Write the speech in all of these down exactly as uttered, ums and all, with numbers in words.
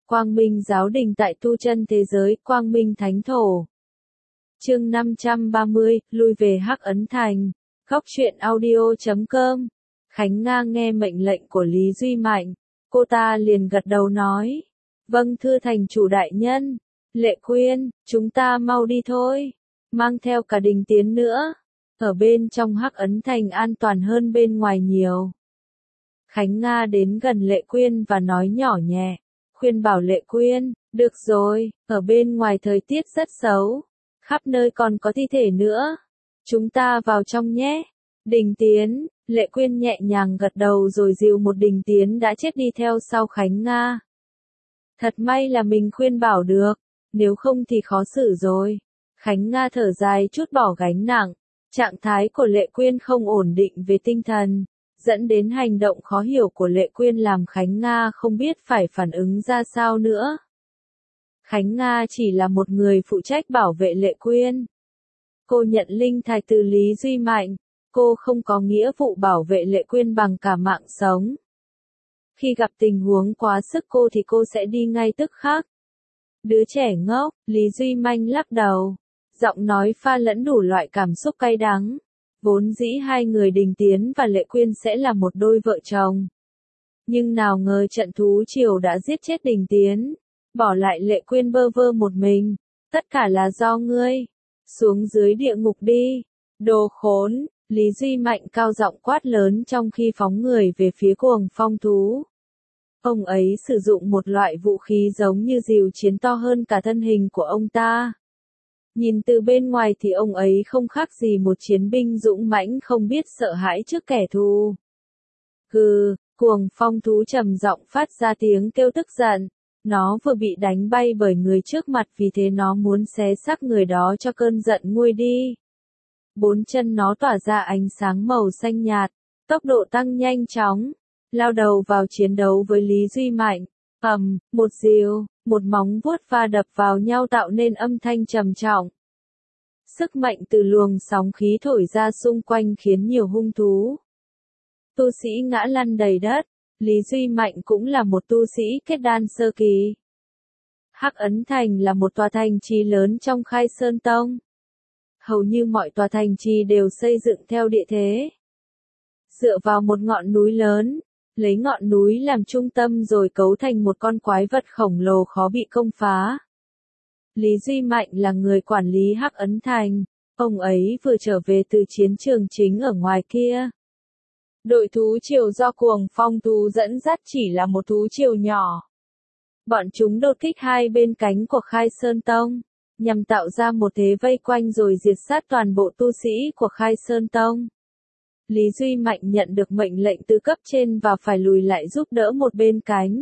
Quang Minh Giáo Đình tại tu chân thế giới, Quang Minh Thánh Thổ. Chương năm trăm ba mươi, lui về Hắc Ấn Thành. Góc truyện audio chấm com. Khánh Nga nghe mệnh lệnh của Lý Duy Mạnh, cô ta liền gật đầu nói: "Vâng thưa thành chủ đại nhân." Lệ Quyên, chúng ta mau đi thôi, mang theo cả Đình Tiến nữa. Ở bên trong Hắc Ấn Thành an toàn hơn bên ngoài nhiều. Khánh Nga đến gần Lệ Quyên và nói nhỏ nhẹ, khuyên bảo Lệ Quyên: "Được rồi, ở bên ngoài thời tiết rất xấu, khắp nơi còn có thi thể nữa. Chúng ta vào trong nhé." Đình Tiến, Lệ Quyên nhẹ nhàng gật đầu rồi dìu một Đình Tiến đã chết đi theo sau Khánh Nga. Thật may là mình khuyên bảo được, nếu không thì khó xử rồi. Khánh Nga thở dài chút bỏ gánh nặng, trạng thái của Lệ Quyên không ổn định về tinh thần, dẫn đến hành động khó hiểu của Lệ Quyên làm Khánh Nga không biết phải phản ứng ra sao nữa. Khánh Nga chỉ là một người phụ trách bảo vệ Lệ Quyên. Cô nhận linh thạch từ Lý Duy Mạnh, cô không có nghĩa vụ bảo vệ Lệ Quyên bằng cả mạng sống. Khi gặp tình huống quá sức cô thì cô sẽ đi ngay tức khắc. Đứa trẻ ngốc, Lý Duy Mạnh lắc đầu, giọng nói pha lẫn đủ loại cảm xúc cay đắng. Vốn dĩ hai người Đình Tiến và Lệ Quyên sẽ là một đôi vợ chồng. Nhưng nào ngờ trận thú triều đã giết chết Đình Tiến, bỏ lại Lệ Quyên bơ vơ một mình. Tất cả là do ngươi. Xuống dưới địa ngục đi. Đồ khốn, Lý Duy Mạnh cao giọng quát lớn trong khi phóng người về phía cuồng phong thú. Ông ấy sử dụng một loại vũ khí giống như rìu chiến to hơn cả thân hình của ông ta. Nhìn từ bên ngoài thì ông ấy không khác gì một chiến binh dũng mãnh không biết sợ hãi trước kẻ thù. Gừ, cuồng phong thú trầm giọng phát ra tiếng kêu tức giận. Nó vừa bị đánh bay bởi người trước mặt vì thế nó muốn xé xác người đó cho cơn giận nguôi đi. Bốn chân nó tỏa ra ánh sáng màu xanh nhạt, tốc độ tăng nhanh chóng, lao đầu vào chiến đấu với Lý Duy Mạnh. Ầm, một rìu, một móng vuốt va đập vào nhau tạo nên âm thanh trầm trọng. Sức mạnh từ luồng sóng khí thổi ra xung quanh khiến nhiều hung thú tu sĩ ngã lăn đầy đất. Lý Duy Mạnh cũng là một tu sĩ kết đan sơ kỳ. Hắc Ấn Thành là một tòa thành trì lớn trong Khai Sơn Tông. Hầu như mọi tòa thành trì đều xây dựng theo địa thế. Dựa vào một ngọn núi lớn, lấy ngọn núi làm trung tâm rồi cấu thành một con quái vật khổng lồ khó bị công phá. Lý Duy Mạnh là người quản lý Hắc Ấn Thành, ông ấy vừa trở về từ chiến trường chính ở ngoài kia. Đội thú triều do cuồng phong thú dẫn dắt chỉ là một thú triều nhỏ. Bọn chúng đột kích hai bên cánh của Khai Sơn Tông, nhằm tạo ra một thế vây quanh rồi diệt sát toàn bộ tu sĩ của Khai Sơn Tông. Lý Duy Mạnh nhận được mệnh lệnh từ cấp trên và phải lùi lại giúp đỡ một bên cánh.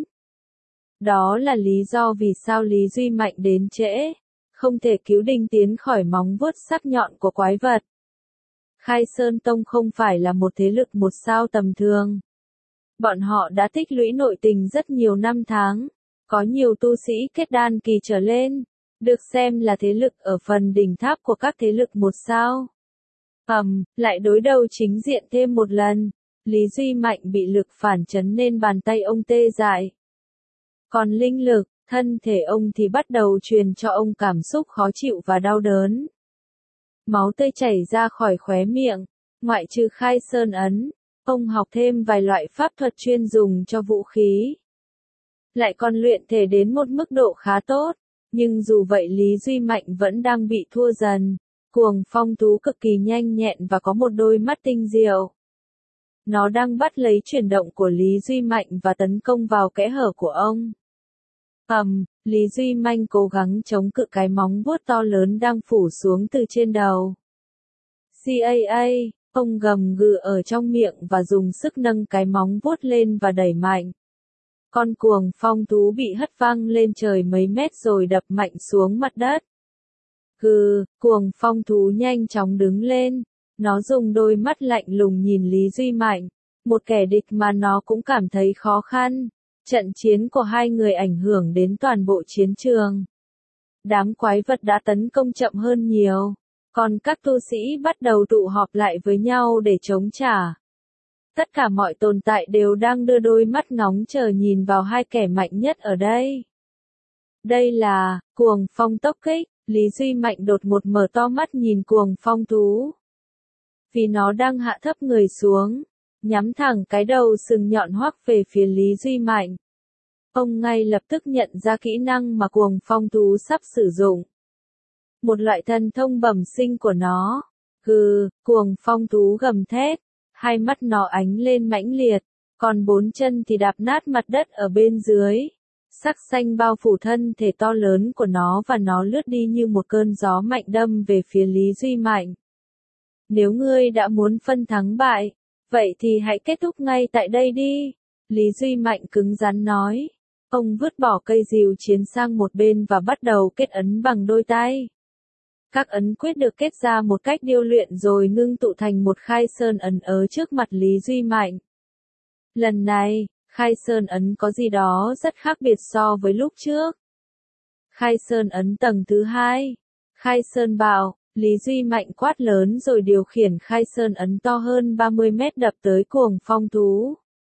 Đó là lý do vì sao Lý Duy Mạnh đến trễ, không thể cứu Đình Tiến khỏi móng vuốt sắc nhọn của quái vật. Khai Sơn Tông không phải là một thế lực một sao tầm thường. Bọn họ đã tích lũy nội tình rất nhiều năm tháng, có nhiều tu sĩ kết đan kỳ trở lên, được xem là thế lực ở phần đỉnh tháp của các thế lực một sao. Ầm, lại đối đầu chính diện thêm một lần, Lý Duy Mạnh bị lực phản chấn nên bàn tay ông tê dại. Còn linh lực, thân thể ông thì bắt đầu truyền cho ông cảm xúc khó chịu và đau đớn. Máu tươi chảy ra khỏi khóe miệng, ngoại trừ Khai Sơn Ấn, ông học thêm vài loại pháp thuật chuyên dùng cho vũ khí. Lại còn luyện thể đến một mức độ khá tốt, nhưng dù vậy Lý Duy Mạnh vẫn đang bị thua dần. Cuồng phong thú cực kỳ nhanh nhẹn và có một đôi mắt tinh diệu. Nó đang bắt lấy chuyển động của Lý Duy Mạnh và tấn công vào kẽ hở của ông. Ầm, Lý Duy Mạnh cố gắng chống cự cái móng vuốt to lớn đang phủ xuống từ trên đầu. Ca, ông gầm gừ ở trong miệng và dùng sức nâng cái móng vuốt lên và đẩy mạnh. Con cuồng phong thú bị hất văng lên trời mấy mét rồi đập mạnh xuống mặt đất. Gừ, cuồng phong thú nhanh chóng đứng lên. Nó dùng đôi mắt lạnh lùng nhìn Lý Duy Mạnh, một kẻ địch mà nó cũng cảm thấy khó khăn. Trận chiến của hai người ảnh hưởng đến toàn bộ chiến trường. Đám quái vật đã tấn công chậm hơn nhiều, còn các tu sĩ bắt đầu tụ họp lại với nhau để chống trả. Tất cả mọi tồn tại đều đang đưa đôi mắt ngóng chờ nhìn vào hai kẻ mạnh nhất ở đây. Đây là, cuồng phong tốc kích, Lý Duy Mạnh đột ngột mở to mắt nhìn cuồng phong thú. Vì nó đang hạ thấp người xuống, nhắm thẳng cái đầu sừng nhọn hoắc về phía Lý Duy Mạnh. Ông ngay lập tức nhận ra kỹ năng mà cuồng phong thú sắp sử dụng. Một loại thần thông bẩm sinh của nó. Gừ, cuồng phong thú gầm thét, hai mắt nó ánh lên mãnh liệt, còn bốn chân thì đạp nát mặt đất ở bên dưới. Sắc xanh bao phủ thân thể to lớn của nó và nó lướt đi như một cơn gió mạnh đâm về phía Lý Duy Mạnh. Nếu ngươi đã muốn phân thắng bại, vậy thì hãy kết thúc ngay tại đây đi. Lý Duy Mạnh cứng rắn nói. Ông vứt bỏ cây rìu chiến sang một bên và bắt đầu kết ấn bằng đôi tay. Các ấn quyết được kết ra một cách điêu luyện rồi ngưng tụ thành một khai sơn ấn ở trước mặt Lý Duy Mạnh. Lần này, khai sơn ấn có gì đó rất khác biệt so với lúc trước. Khai sơn ấn tầng thứ hai. Khai sơn bạo, Lý Duy Mạnh quát lớn rồi điều khiển khai sơn ấn to hơn ba mươi mét đập tới cuồng phong thú.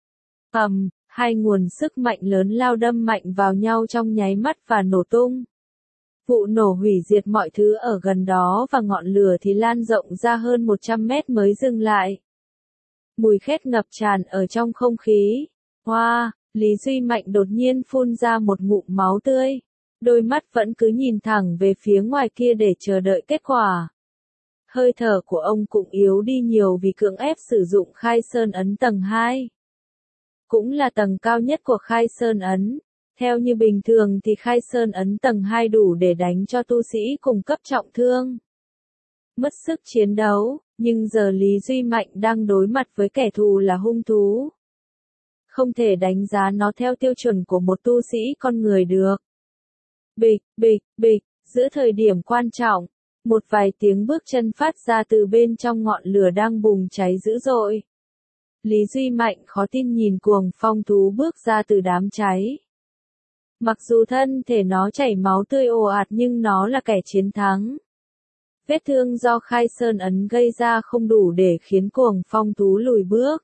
Ầm, hai nguồn sức mạnh lớn lao đâm mạnh vào nhau trong nháy mắt và nổ tung. Vụ nổ hủy diệt mọi thứ ở gần đó và ngọn lửa thì lan rộng ra hơn một trăm mét mới dừng lại. Mùi khét ngập tràn ở trong không khí. Hoa, wow, Lý Duy Mạnh đột nhiên phun ra một ngụm máu tươi. Đôi mắt vẫn cứ nhìn thẳng về phía ngoài kia để chờ đợi kết quả. Hơi thở của ông cũng yếu đi nhiều vì cưỡng ép sử dụng khai sơn ấn tầng hai. Cũng là tầng cao nhất của khai sơn ấn. Theo như bình thường thì khai sơn ấn tầng hai đủ để đánh cho tu sĩ cùng cấp trọng thương. Mất sức chiến đấu, nhưng giờ Lý Duy Mạnh đang đối mặt với kẻ thù là hung thú. Không thể đánh giá nó theo tiêu chuẩn của một tu sĩ con người được. Bịch, bịch, bịch, giữa thời điểm quan trọng, một vài tiếng bước chân phát ra từ bên trong ngọn lửa đang bùng cháy dữ dội. Lý Duy Mạnh khó tin nhìn cuồng phong thú bước ra từ đám cháy. Mặc dù thân thể nó chảy máu tươi ồ ạt nhưng nó là kẻ chiến thắng. Vết thương do khai sơn ấn gây ra không đủ để khiến cuồng phong thú lùi bước.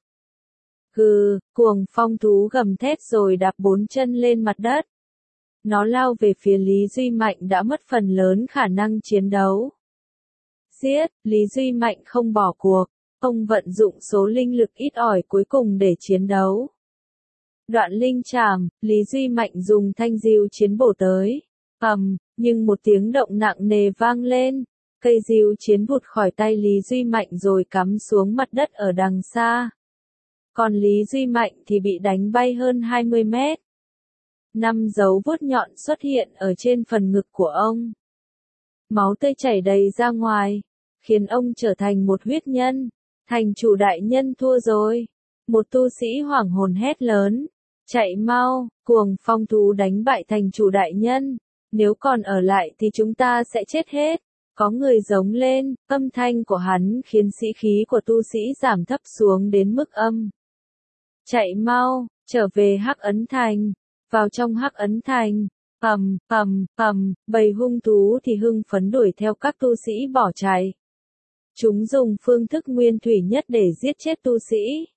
Gừ, cuồng phong thú gầm thét rồi đạp bốn chân lên mặt đất. Nó lao về phía Lý Duy Mạnh đã mất phần lớn khả năng chiến đấu. Giết, Lý Duy Mạnh không bỏ cuộc, ông vận dụng số linh lực ít ỏi cuối cùng để chiến đấu. Đoạn linh trảm, Lý Duy Mạnh dùng thanh diêu chiến bổ tới. Ầm, nhưng một tiếng động nặng nề vang lên. Cây diêu chiến vụt khỏi tay Lý Duy Mạnh rồi cắm xuống mặt đất ở đằng xa. Còn Lý Duy Mạnh thì bị đánh bay hơn hai mươi mét. Năm dấu vuốt nhọn xuất hiện ở trên phần ngực của ông. Máu tươi chảy đầy ra ngoài, khiến ông trở thành một huyết nhân. Thành chủ đại nhân thua rồi. Một tu sĩ hoảng hồn hét lớn. Chạy mau, cuồng phong thú đánh bại thành chủ đại nhân. Nếu còn ở lại thì chúng ta sẽ chết hết. Có người giống lên, âm thanh của hắn khiến sĩ khí của tu sĩ giảm thấp xuống đến mức âm. Chạy mau, trở về Hắc Ấn Thành. Vào trong Hắc Ấn Thành, ầm, ầm, ầm, bầy hung thú thì hưng phấn đuổi theo các tu sĩ bỏ chạy. Chúng dùng phương thức nguyên thủy nhất để giết chết tu sĩ.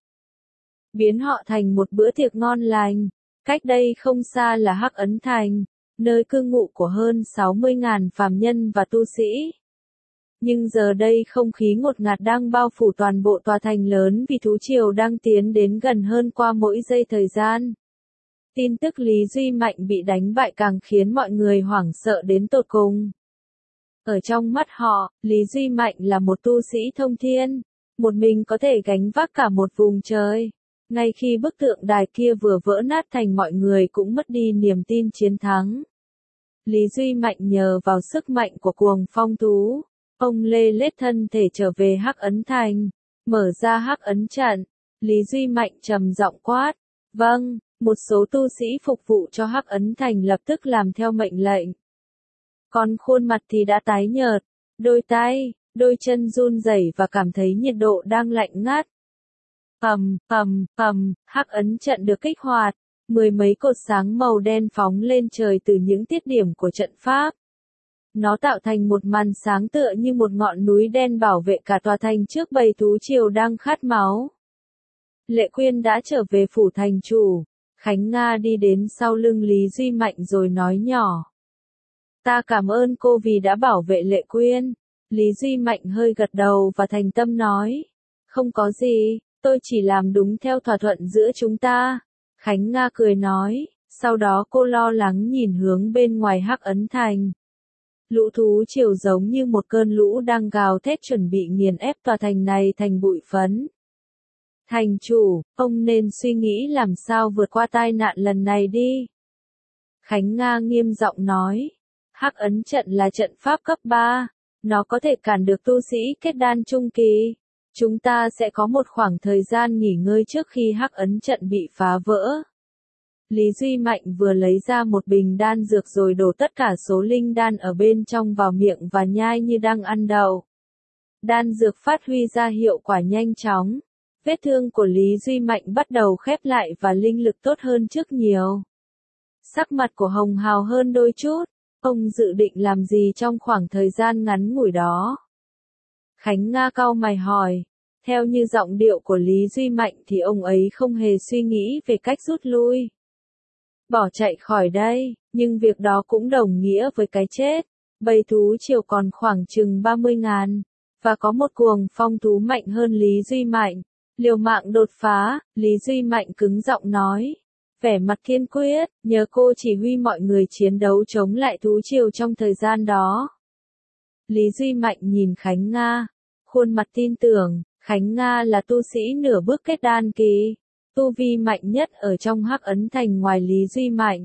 Biến họ thành một bữa tiệc ngon lành. Cách đây không xa là Hắc Ấn Thành, nơi cư ngụ của hơn sáu mươi nghìn phàm nhân và tu sĩ. Nhưng giờ đây không khí ngột ngạt đang bao phủ toàn bộ tòa thành lớn vì thú triều đang tiến đến gần hơn qua mỗi giây thời gian. Tin tức Lý Duy Mạnh bị đánh bại càng khiến mọi người hoảng sợ đến tột cùng. Ở trong mắt họ, Lý Duy Mạnh là một tu sĩ thông thiên, một mình có thể gánh vác cả một vùng trời. Ngay khi bức tượng đài kia vừa vỡ nát thành mọi người cũng mất đi niềm tin chiến thắng. Lý Duy Mạnh nhờ vào sức mạnh của cuồng phong thú, ông lê lết thân thể trở về Hắc Ấn Thành, mở ra Hắc Ấn trận. Lý Duy Mạnh trầm giọng quát, vâng, một số tu sĩ phục vụ cho Hắc Ấn Thành lập tức làm theo mệnh lệnh. Còn khuôn mặt thì đã tái nhợt, đôi tay, đôi chân run rẩy và cảm thấy nhiệt độ đang lạnh ngắt. Ầm, ầm, ầm, Hắc Ấn trận được kích hoạt, mười mấy cột sáng màu đen phóng lên trời từ những tiết điểm của trận pháp. Nó tạo thành một màn sáng tựa như một ngọn núi đen bảo vệ cả tòa thành trước bầy thú triều đang khát máu. Lệ Quyên đã trở về phủ thành chủ, Khánh Nga đi đến sau lưng Lý Duy Mạnh rồi nói nhỏ. Ta cảm ơn cô vì đã bảo vệ Lệ Quyên. Lý Duy Mạnh hơi gật đầu và thành tâm nói. Không có gì, tôi chỉ làm đúng theo thỏa thuận giữa chúng ta. Khánh Nga cười nói, sau đó cô lo lắng nhìn hướng bên ngoài Hắc Ấn Thành. Lũ thú triều giống như một cơn lũ đang gào thét chuẩn bị nghiền ép tòa thành này thành bụi phấn. Thành chủ, ông nên suy nghĩ làm sao vượt qua tai nạn lần này đi. Khánh Nga nghiêm giọng nói, Hắc Ấn trận là trận pháp cấp ba, nó có thể cản được tu sĩ kết đan trung kỳ. Chúng ta sẽ có một khoảng thời gian nghỉ ngơi trước khi Hắc Ấn trận bị phá vỡ. Lý Duy Mạnh vừa lấy ra một bình đan dược rồi đổ tất cả số linh đan ở bên trong vào miệng và nhai như đang ăn đậu. Đan dược phát huy ra hiệu quả nhanh chóng. Vết thương của Lý Duy Mạnh bắt đầu khép lại và linh lực tốt hơn trước nhiều. Sắc mặt của Hồng hào hơn đôi chút. Ông dự định làm gì trong khoảng thời gian ngắn ngủi đó? Khánh Nga cau mày hỏi. Theo như giọng điệu của Lý Duy Mạnh thì ông ấy không hề suy nghĩ về cách rút lui. Bỏ chạy khỏi đây, nhưng việc đó cũng đồng nghĩa với cái chết. Bầy thú triều còn khoảng chừng ba mươi ngàn, và có một cuồng phong thú mạnh hơn Lý Duy Mạnh. Liều mạng đột phá, Lý Duy Mạnh cứng giọng nói. Vẻ mặt kiên quyết, nhờ cô chỉ huy mọi người chiến đấu chống lại thú triều trong thời gian đó. Lý Duy Mạnh nhìn Khánh Nga, khuôn mặt tin tưởng, Khánh Nga là tu sĩ nửa bước kết đan kỳ, tu vi mạnh nhất ở trong Hắc Ấn Thành ngoài Lý Duy Mạnh.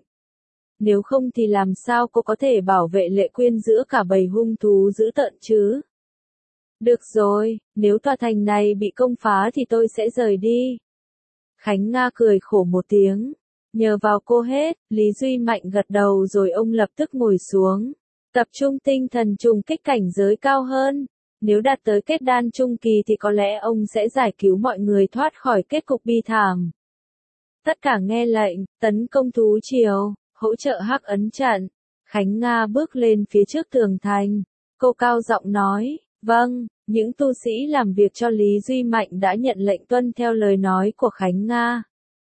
Nếu không thì làm sao cô có thể bảo vệ Lệ Quyên giữa cả bầy hung thú dữ tợn chứ? Được rồi, nếu tòa thành này bị công phá thì tôi sẽ rời đi. Khánh Nga cười khổ một tiếng. Nhờ vào cô hết, Lý Duy Mạnh gật đầu rồi ông lập tức ngồi xuống. Tập trung tinh thần trùng kích cảnh giới cao hơn. Nếu đạt tới kết đan trung kỳ thì có lẽ ông sẽ giải cứu mọi người thoát khỏi kết cục bi thảm. Tất cả nghe lệnh, tấn công thú triều, hỗ trợ Hắc Ấn trận. Khánh Nga bước lên phía trước tường thành. Cô cao giọng nói, vâng, những tu sĩ làm việc cho Lý Duy Mạnh đã nhận lệnh tuân theo lời nói của Khánh Nga.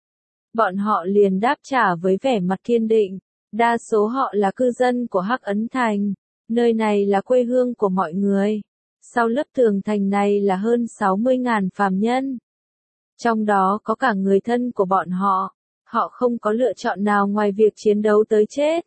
Bọn họ liền đáp trả với vẻ mặt kiên định. Đa số họ là cư dân của Hắc Ấn Thành. Nơi này là quê hương của mọi người. Sau lớp tường thành này là hơn sáu mươi ngàn phàm nhân. Trong đó có cả người thân của bọn họ. Họ không có lựa chọn nào ngoài việc chiến đấu tới chết.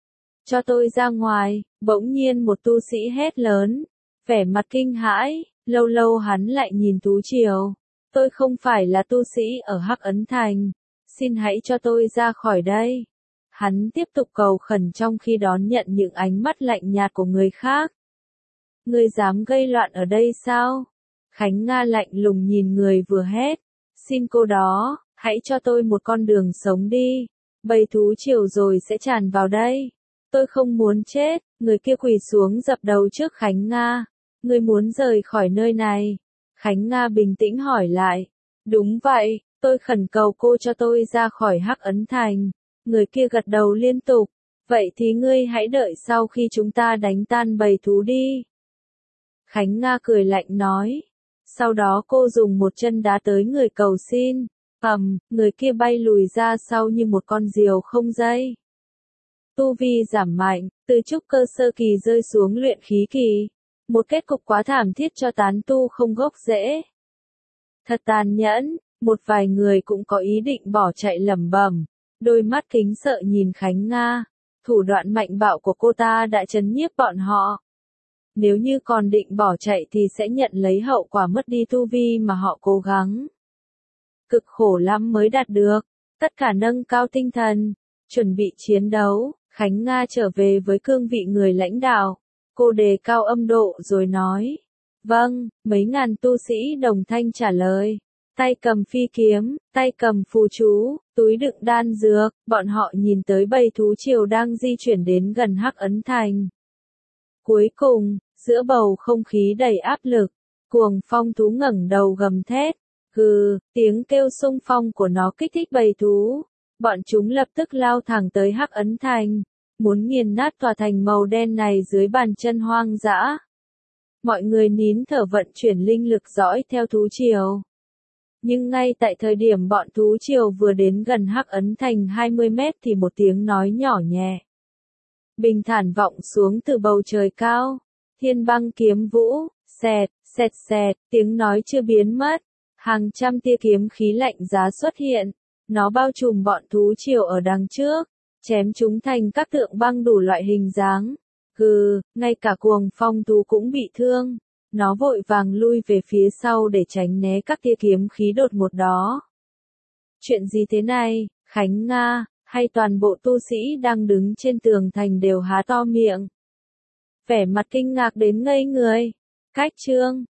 Cho tôi ra ngoài, bỗng nhiên một tu sĩ hét lớn. Vẻ mặt kinh hãi, lâu lâu hắn lại nhìn thú triều. Tôi không phải là tu sĩ ở Hắc Ấn Thành. Xin hãy cho tôi ra khỏi đây. Hắn tiếp tục cầu khẩn trong khi đón nhận những ánh mắt lạnh nhạt của người khác. Ngươi dám gây loạn ở đây sao? Khánh Nga lạnh lùng nhìn người vừa hét. Xin cô đó, hãy cho tôi một con đường sống đi. Bầy thú triều rồi sẽ tràn vào đây. Tôi không muốn chết. Người kia quỳ xuống dập đầu trước Khánh Nga. Ngươi muốn rời khỏi nơi này? Khánh Nga bình tĩnh hỏi lại. Đúng vậy, tôi khẩn cầu cô cho tôi ra khỏi Hắc Ấn Thành. Người kia gật đầu liên tục. Vậy thì ngươi hãy đợi sau khi chúng ta đánh tan bầy thú đi. Khánh Nga cười lạnh nói. Sau đó cô dùng một chân đá tới người cầu xin. Ầm, người kia bay lùi ra sau như một con diều không dây. Tu vi giảm mạnh, từ trúc cơ sơ kỳ rơi xuống luyện khí kỳ. Một kết cục quá thảm thiết cho tán tu không gốc rễ. Thật tàn nhẫn, một vài người cũng có ý định bỏ chạy lẩm bẩm. Đôi mắt kính sợ nhìn Khánh Nga. Thủ đoạn mạnh bạo của cô ta đã trấn nhiếp bọn họ. Nếu như còn định bỏ chạy thì sẽ nhận lấy hậu quả mất đi tu vi mà họ cố gắng. Cực khổ lắm mới đạt được. Tất cả nâng cao tinh thần, chuẩn bị chiến đấu. Khánh Nga trở về với cương vị người lãnh đạo. Cô đề cao âm độ rồi nói. Vâng, mấy ngàn tu sĩ đồng thanh trả lời. Tay cầm phi kiếm, tay cầm phù chú, túi đựng đan dược, bọn họ nhìn tới bầy thú triều đang di chuyển đến gần Hắc Ấn Thành. Cuối cùng, giữa bầu không khí đầy áp lực, cuồng phong thú ngẩng đầu gầm thét. Gừ, tiếng kêu xung phong của nó kích thích bầy thú. Bọn chúng lập tức lao thẳng tới Hắc Ấn Thành, muốn nghiền nát tòa thành màu đen này dưới bàn chân hoang dã. Mọi người nín thở vận chuyển linh lực dõi theo thú triều. Nhưng ngay tại thời điểm bọn thú triều vừa đến gần Hắc Ấn Thành hai mươi mét thì một tiếng nói nhỏ nhẹ bình thản vọng xuống từ bầu trời cao. Thiên băng kiếm vũ, xẹt, xẹt xẹt, tiếng nói chưa biến mất. Hàng trăm tia kiếm khí lạnh giá xuất hiện. Nó bao trùm bọn thú triều ở đằng trước, chém chúng thành các tượng băng đủ loại hình dáng. Gừ, ngay cả cuồng phong thú cũng bị thương. Nó vội vàng lui về phía sau để tránh né các tia kiếm khí đột ngột đó. Chuyện gì thế này, Khánh Nga, hay toàn bộ tu sĩ đang đứng trên tường thành đều há to miệng. Vẻ mặt kinh ngạc đến ngây người. Cách chương